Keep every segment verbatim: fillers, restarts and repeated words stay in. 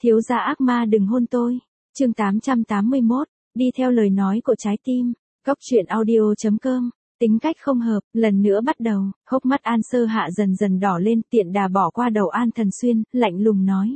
Thiếu gia ác ma đừng hôn tôi. Chương tám trăm tám mươi mốt, đi theo lời nói của trái tim. Góc truyện audio chấm com. Tính cách không hợp, lần nữa bắt đầu, hốc mắt An Sơ Hạ dần dần đỏ lên, tiện đà bỏ qua đầu An Thần Xuyên, lạnh lùng nói.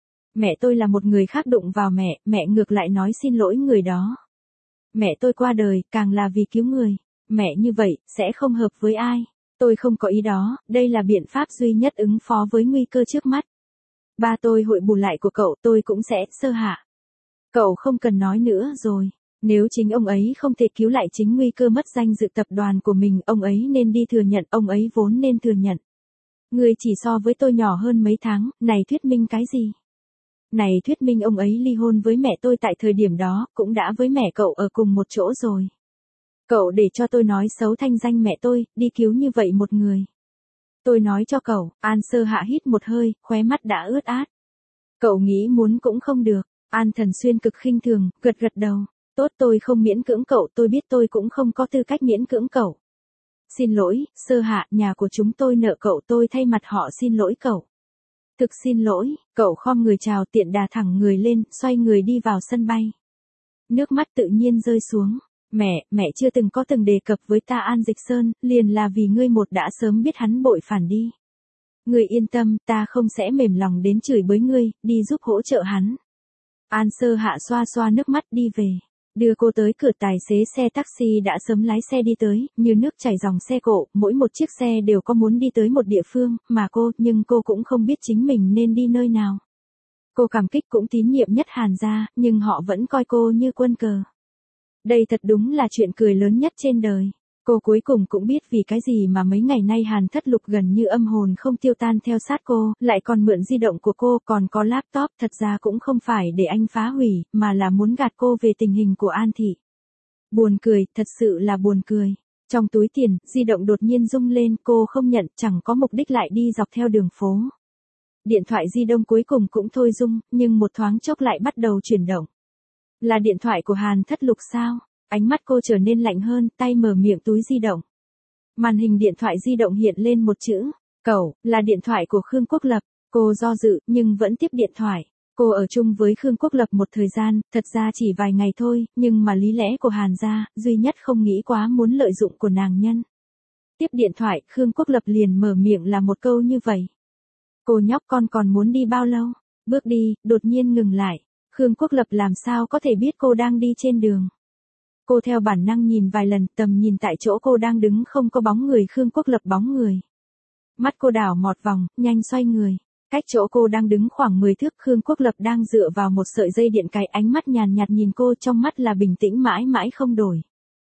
Mẹ tôi là một người khác đụng vào mẹ, mẹ ngược lại nói xin lỗi người đó. Mẹ tôi qua đời, càng là vì cứu người. Mẹ như vậy, sẽ không hợp với ai. Tôi không có ý đó, đây là biện pháp duy nhất ứng phó với nguy cơ trước mắt. Ba tôi hội bù lại của cậu, tôi cũng sẽ, Sơ Hạ. Cậu không cần nói nữa rồi. Nếu chính ông ấy không thể cứu lại chính nguy cơ mất danh dự tập đoàn của mình, ông ấy nên đi thừa nhận, ông ấy vốn nên thừa nhận. Người chỉ so với tôi nhỏ hơn mấy tháng, này thuyết minh cái gì? Này thuyết minh ông ấy ly hôn với mẹ tôi tại thời điểm đó, cũng đã với mẹ cậu ở cùng một chỗ rồi. Cậu để cho tôi nói xấu thanh danh mẹ tôi, đi cứu như vậy một người. Tôi nói cho cậu, An Sơ Hạ hít một hơi, khóe mắt đã ướt át. Cậu nghĩ muốn cũng không được. An Thần Xuyên cực khinh thường, gật gật đầu. Tốt, tôi không miễn cưỡng cậu, tôi biết tôi cũng không có tư cách miễn cưỡng cậu. Xin lỗi, Sơ Hạ, nhà của chúng tôi nợ cậu, tôi thay mặt họ xin lỗi cậu. Thực xin lỗi, cậu khom người chào, tiện đà thẳng người lên, xoay người đi vào sân bay. Nước mắt tự nhiên rơi xuống. Mẹ, mẹ chưa từng có từng đề cập với ta An Dịch Sơn, liền là vì ngươi một đã sớm biết hắn bội phản đi. Ngươi yên tâm, ta không sẽ mềm lòng đến chửi bới ngươi, đi giúp hỗ trợ hắn. An Sơ Hạ xoa xoa nước mắt đi về. Đưa cô tới cửa, tài xế xe taxi đã sớm lái xe đi tới, như nước chảy dòng xe cộ, mỗi một chiếc xe đều có muốn đi tới một địa phương, mà cô, nhưng cô cũng không biết chính mình nên đi nơi nào. Cô cảm kích cũng tín nhiệm nhất Hàn gia, nhưng họ vẫn coi cô như quân cờ. Đây thật đúng là chuyện cười lớn nhất trên đời. Cô cuối cùng cũng biết vì cái gì mà mấy ngày nay Hàn Thất Lục gần như âm hồn không tiêu tan theo sát cô, lại còn mượn di động của cô, còn có laptop, thật ra cũng không phải để anh phá hủy, mà là muốn gạt cô về tình hình của An Thị. Buồn cười, thật sự là buồn cười. Trong túi tiền, di động đột nhiên rung lên, cô không nhận, chẳng có mục đích lại đi dọc theo đường phố. Điện thoại di động cuối cùng cũng thôi rung, nhưng một thoáng chốc lại bắt đầu chuyển động. Là điện thoại của Hàn Thất Lục sao? Ánh mắt cô trở nên lạnh hơn, tay mở miệng túi di động. Màn hình điện thoại di động hiện lên một chữ, cậu, là điện thoại của Khương Quốc Lập. Cô do dự, nhưng vẫn tiếp điện thoại. Cô ở chung với Khương Quốc Lập một thời gian, thật ra chỉ vài ngày thôi, nhưng mà lý lẽ của Hàn gia, duy nhất không nghĩ quá muốn lợi dụng của nàng nhân. Tiếp điện thoại, Khương Quốc Lập liền mở miệng là một câu như vậy. Cô nhóc con còn muốn đi bao lâu? Bước đi, đột nhiên ngừng lại. Khương Quốc Lập làm sao có thể biết cô đang đi trên đường. Cô theo bản năng nhìn vài lần, tầm nhìn tại chỗ cô đang đứng không có bóng người, Khương Quốc Lập bóng người. Mắt cô đảo một vòng, nhanh xoay người. Cách chỗ cô đang đứng khoảng mười thước, Khương Quốc Lập đang dựa vào một sợi dây điện cài, ánh mắt nhàn nhạt nhìn cô, trong mắt là bình tĩnh mãi mãi không đổi.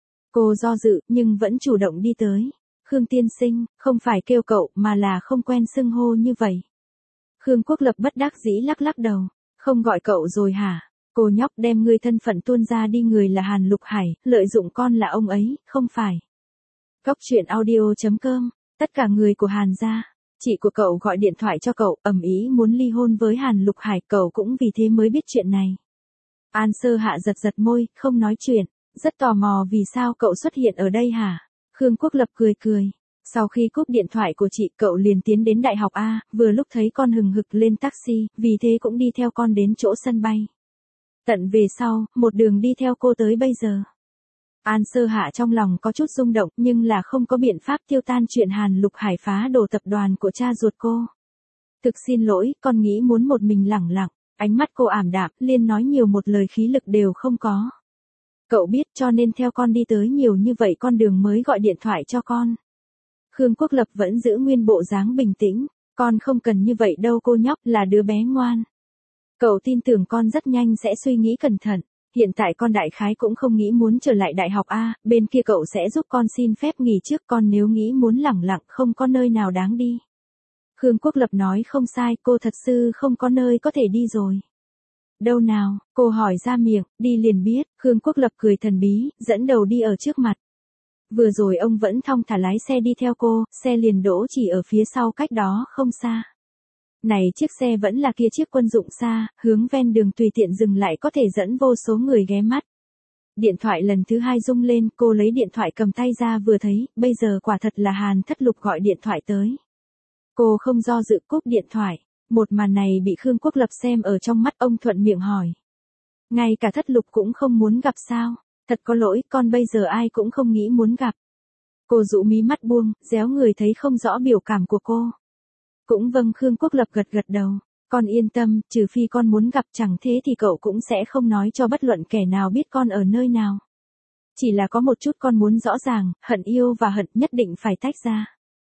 Cô do dự, nhưng vẫn chủ động đi tới. Khương tiên sinh, không phải kêu cậu, mà là không quen xưng hô như vậy. Khương Quốc Lập bất đắc dĩ lắc lắc đầu. Không gọi cậu rồi hả? Cô nhóc, đem ngươi thân phận tuôn ra đi, người là Hàn Lục Hải, lợi dụng con là ông ấy, không phải. Góc truyện audio chấm com. Tất cả người của Hàn gia, chị của cậu gọi điện thoại cho cậu, ầm ĩ muốn ly hôn với Hàn Lục Hải, cậu cũng vì thế mới biết chuyện này. An Sơ Hạ giật giật môi, không nói chuyện. Rất tò mò vì sao cậu xuất hiện ở đây hả? Khương Quốc Lập cười cười. Sau khi cúp điện thoại của chị, cậu liền tiến đến đại học A, vừa lúc thấy con hừng hực lên taxi, vì thế cũng đi theo con đến chỗ sân bay. Tận về sau, một đường đi theo cô tới bây giờ. An Sơ Hạ trong lòng có chút rung động, nhưng là không có biện pháp tiêu tan chuyện Hàn Lục Hải phá đổ tập đoàn của cha ruột cô. Thực xin lỗi, con nghĩ muốn một mình lẳng lặng. Ánh mắt cô ảm đạm, liên nói nhiều một lời khí lực đều không có. Cậu biết, cho nên theo con đi tới nhiều như vậy con đường mới gọi điện thoại cho con. Khương Quốc Lập vẫn giữ nguyên bộ dáng bình tĩnh. Con không cần như vậy đâu cô nhóc, là đứa bé ngoan. Cậu tin tưởng con rất nhanh sẽ suy nghĩ cẩn thận. Hiện tại con đại khái cũng không nghĩ muốn trở lại đại học A, bên kia cậu sẽ giúp con xin phép nghỉ trước, con nếu nghĩ muốn lẳng lặng không có nơi nào đáng đi. Khương Quốc Lập nói không sai, cô thật sự không có nơi có thể đi rồi. Đâu nào, cô hỏi ra miệng, đi liền biết. Khương Quốc Lập cười thần bí, dẫn đầu đi ở trước mặt. Vừa rồi ông vẫn thong thả lái xe đi theo cô, xe liền đỗ chỉ ở phía sau cách đó không xa. Này chiếc xe vẫn là kia chiếc quân dụng xa, hướng ven đường tùy tiện dừng lại có thể dẫn vô số người ghé mắt. Điện thoại lần thứ hai rung lên, cô lấy điện thoại cầm tay ra vừa thấy, bây giờ quả thật là Hàn Thất Lục gọi điện thoại tới. Cô không do dự cúp điện thoại. Một màn này bị Khương Quốc Lập xem ở trong mắt, ông thuận miệng hỏi. Ngay cả Thất Lục cũng không muốn gặp sao? Thật có lỗi, con bây giờ ai cũng không nghĩ muốn gặp. Cô dụ mí mắt buông, déo người thấy không rõ biểu cảm của cô. Cũng vâng, Khương Quốc Lập gật gật đầu. Con yên tâm, trừ phi con muốn gặp, chẳng thế thì cậu cũng sẽ không nói cho bất luận kẻ nào biết con ở nơi nào. Chỉ là có một chút con muốn rõ ràng, hận yêu và hận nhất định phải tách ra.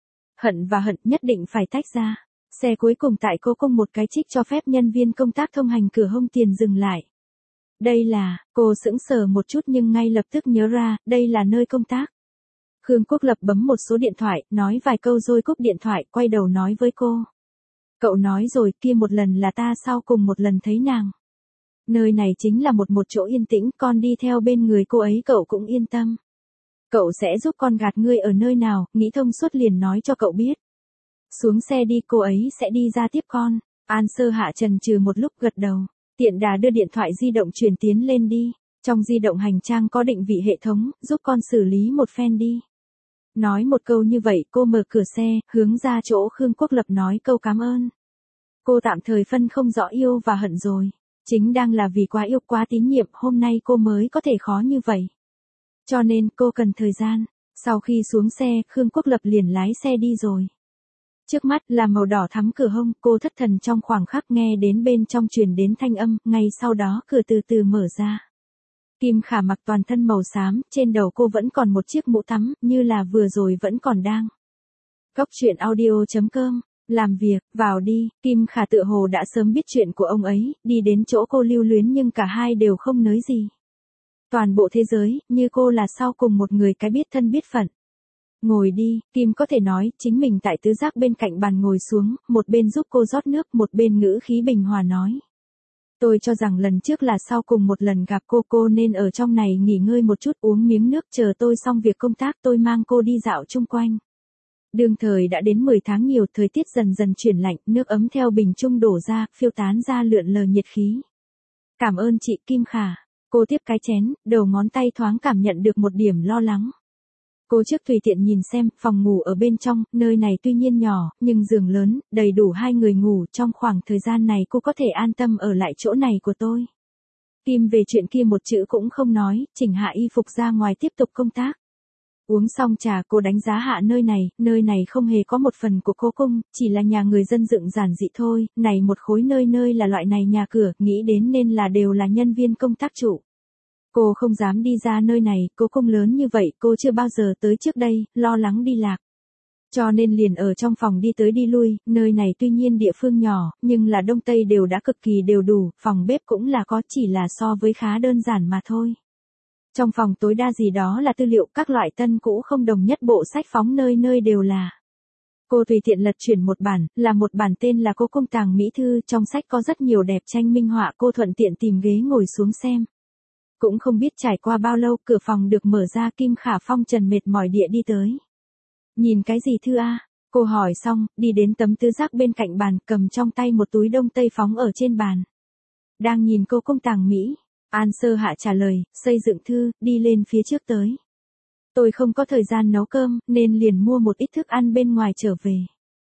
Hận và hận nhất định phải tách ra. Xe cuối cùng tại Cố Cung một cái trích cho phép nhân viên công tác thông hành cửa hông tiền dừng lại. Đây là, cô sững sờ một chút nhưng ngay lập tức nhớ ra, đây là nơi công tác. Khương Quốc Lập bấm một số điện thoại, nói vài câu rồi cúp điện thoại, quay đầu nói với cô. Cậu nói rồi, kia một lần là ta sau cùng một lần thấy nàng. Nơi này chính là một một chỗ yên tĩnh, con đi theo bên người cô ấy cậu cũng yên tâm. Cậu sẽ giúp con gạt ngươi ở nơi nào, nghĩ thông suốt liền nói cho cậu biết. Xuống xe đi, cô ấy sẽ đi ra tiếp con. An Sơ Hạ chần chừ một lúc gật đầu. Tiện đà đưa điện thoại di động truyền tiến lên đi. Trong di động hành trang có định vị hệ thống, giúp con xử lý một phen đi. Nói một câu như vậy, cô mở cửa xe, hướng ra chỗ Khương Quốc Lập nói câu cảm ơn. Cô tạm thời phân không rõ yêu và hận rồi. Chính đang là vì quá yêu quá tín nhiệm, hôm nay cô mới có thể khó như vậy. Cho nên cô cần thời gian. Sau khi xuống xe, Khương Quốc Lập liền lái xe đi rồi. Trước mắt là màu đỏ thắm cửa hông, cô thất thần trong khoảng khắc nghe đến bên trong truyền đến thanh âm, ngay sau đó cửa từ từ mở ra. Kim Khả mặc toàn thân màu xám, trên đầu cô vẫn còn một chiếc mũ tắm, như là vừa rồi vẫn còn đang. Góc truyện audio chấm com, làm việc, vào đi, Kim Khả tựa hồ đã sớm biết chuyện của ông ấy, đi đến chỗ cô lưu luyến nhưng cả hai đều không nói gì. Toàn bộ thế giới, như cô là sau cùng một người cái biết thân biết phận. Ngồi đi, Kim có thể nói, chính mình tại tứ giác bên cạnh bàn ngồi xuống, một bên giúp cô rót nước, một bên ngữ khí bình hòa nói. Tôi cho rằng lần trước là sau cùng một lần gặp cô, cô nên ở trong này nghỉ ngơi một chút, uống miếng nước, chờ tôi xong việc công tác tôi mang cô đi dạo chung quanh. Đương thời đã đến mười tháng nhiều, thời tiết dần dần chuyển lạnh, nước ấm theo bình chung đổ ra, phiêu tán ra lượn lờ nhiệt khí. Cảm ơn chị Kim Khả. Cô tiếp cái chén, đầu ngón tay thoáng cảm nhận được một điểm lo lắng. Cô trước tùy tiện nhìn xem, phòng ngủ ở bên trong, nơi này tuy nhiên nhỏ, nhưng giường lớn, đầy đủ hai người ngủ, trong khoảng thời gian này cô có thể an tâm ở lại chỗ này của tôi. Kim về chuyện kia một chữ cũng không nói, chỉnh hạ y phục ra ngoài tiếp tục công tác. Uống xong trà cô đánh giá hạ nơi này, nơi này không hề có một phần của Cố Cung, chỉ là nhà người dân dựng giản dị thôi, này một khối nơi nơi là loại này nhà cửa, nghĩ đến nên là đều là nhân viên công tác trụ. Cô không dám đi ra nơi này, Cố Cung lớn như vậy, cô chưa bao giờ tới trước đây, lo lắng đi lạc. Cho nên liền ở trong phòng đi tới đi lui, nơi này tuy nhiên địa phương nhỏ, nhưng là đông tây đều đã cực kỳ đều đủ, phòng bếp cũng là có, chỉ là so với khá đơn giản mà thôi. Trong phòng tối đa gì đó là tư liệu, các loại tân cũ không đồng nhất, bộ sách phóng nơi nơi đều là. Cô tùy tiện lật chuyển một bản, là một bản tên là Cố Cung Tàng Mỹ Thư, trong sách có rất nhiều đẹp tranh minh họa, cô thuận tiện tìm ghế ngồi xuống xem. Cũng không biết trải qua bao lâu, cửa phòng được mở ra, Kim Khả phong trần mệt mỏi địa đi tới. Nhìn cái gì thư a? Cô hỏi xong, đi đến tấm tứ giác bên cạnh bàn, cầm trong tay một túi đông tây phóng ở trên bàn. Đang nhìn Cố Cung Tàng Mỹ. An Sơ Hạ trả lời, xây dựng thư, đi lên phía trước tới. Tôi không có thời gian nấu cơm, nên liền mua một ít thức ăn bên ngoài trở về.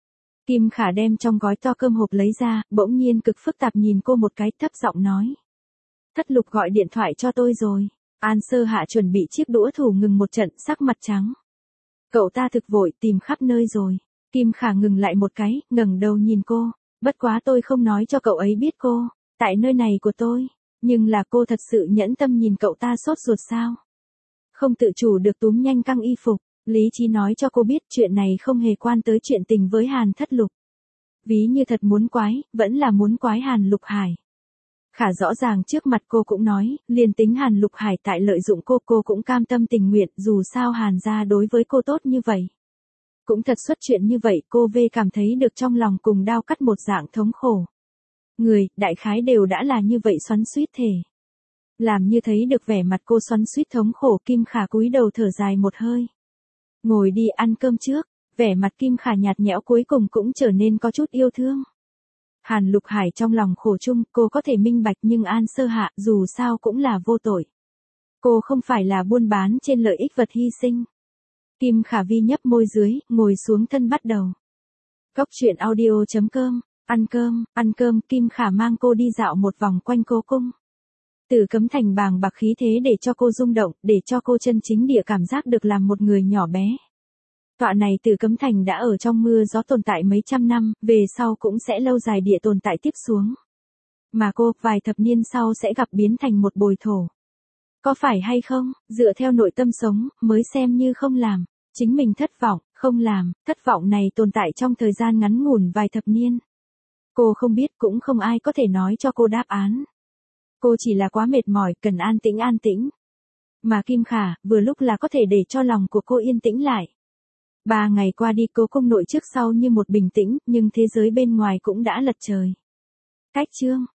Kim Khả đem trong gói to cơm hộp lấy ra, bỗng nhiên cực phức tạp nhìn cô một cái, thấp giọng nói. Thất Lục gọi điện thoại cho tôi rồi. An Sơ Hạ chuẩn bị chiếc đũa thủ ngừng một trận, sắc mặt trắng. Cậu ta thực vội tìm khắp nơi rồi. Kim Khả ngừng lại một cái, ngẩng đầu nhìn cô. Bất quá tôi không nói cho cậu ấy biết cô. Tại nơi này của tôi. Nhưng là cô thật sự nhẫn tâm nhìn cậu ta sốt ruột sao? Không tự chủ được túm nhanh căng y phục. Lý trí nói cho cô biết chuyện này không hề quan tới chuyện tình với Hàn Thất Lục. Ví như thật muốn quái, vẫn là muốn quái Hàn Lục Hải. Khả rõ ràng trước mặt cô cũng nói, liền tính Hàn Lục Hải tại lợi dụng cô, cô cũng cam tâm tình nguyện, dù sao Hàn gia đối với cô tốt như vậy. Cũng thật xuất chuyện như vậy, cô về cảm thấy được trong lòng cùng đao cắt một dạng thống khổ. Người, đại khái đều đã là như vậy xoắn xuýt thể. Làm như thấy được vẻ mặt cô xoắn xuýt thống khổ, Kim Khả cúi đầu thở dài một hơi. Ngồi đi ăn cơm trước, vẻ mặt Kim Khả nhạt nhẽo cuối cùng cũng trở nên có chút yêu thương. Hàn Lục Hải trong lòng khổ chung, cô có thể minh bạch nhưng An Sơ Hạ dù sao cũng là vô tội. Cô không phải là buôn bán trên lợi ích vật hy sinh. Kim Khả vi nhấp môi dưới, ngồi xuống thân bắt đầu. Góc truyện audio chấm com Ăn cơm, ăn cơm, Kim Khả mang cô đi dạo một vòng quanh cố cung. Tử Cấm Thành bàng bạc khí thế để cho cô rung động, để cho cô chân chính địa cảm giác được làm một người nhỏ bé. Tọa này Tử Cấm Thành đã ở trong mưa gió tồn tại mấy trăm năm, về sau cũng sẽ lâu dài địa tồn tại tiếp xuống. Mà cô, vài thập niên sau sẽ gặp biến thành một bồi thổ. Có phải hay không, dựa theo nội tâm sống, mới xem như không làm. Chính mình thất vọng, không làm, thất vọng này tồn tại trong thời gian ngắn ngủn vài thập niên. Cô không biết, cũng không ai có thể nói cho cô đáp án. Cô chỉ là quá mệt mỏi, cần an tĩnh an tĩnh. Mà Kim Khả, vừa lúc là có thể để cho lòng của cô yên tĩnh lại. Ba ngày qua đi cố cung nội trước sau như một bình tĩnh, nhưng thế giới bên ngoài cũng đã lật trời. Cách chương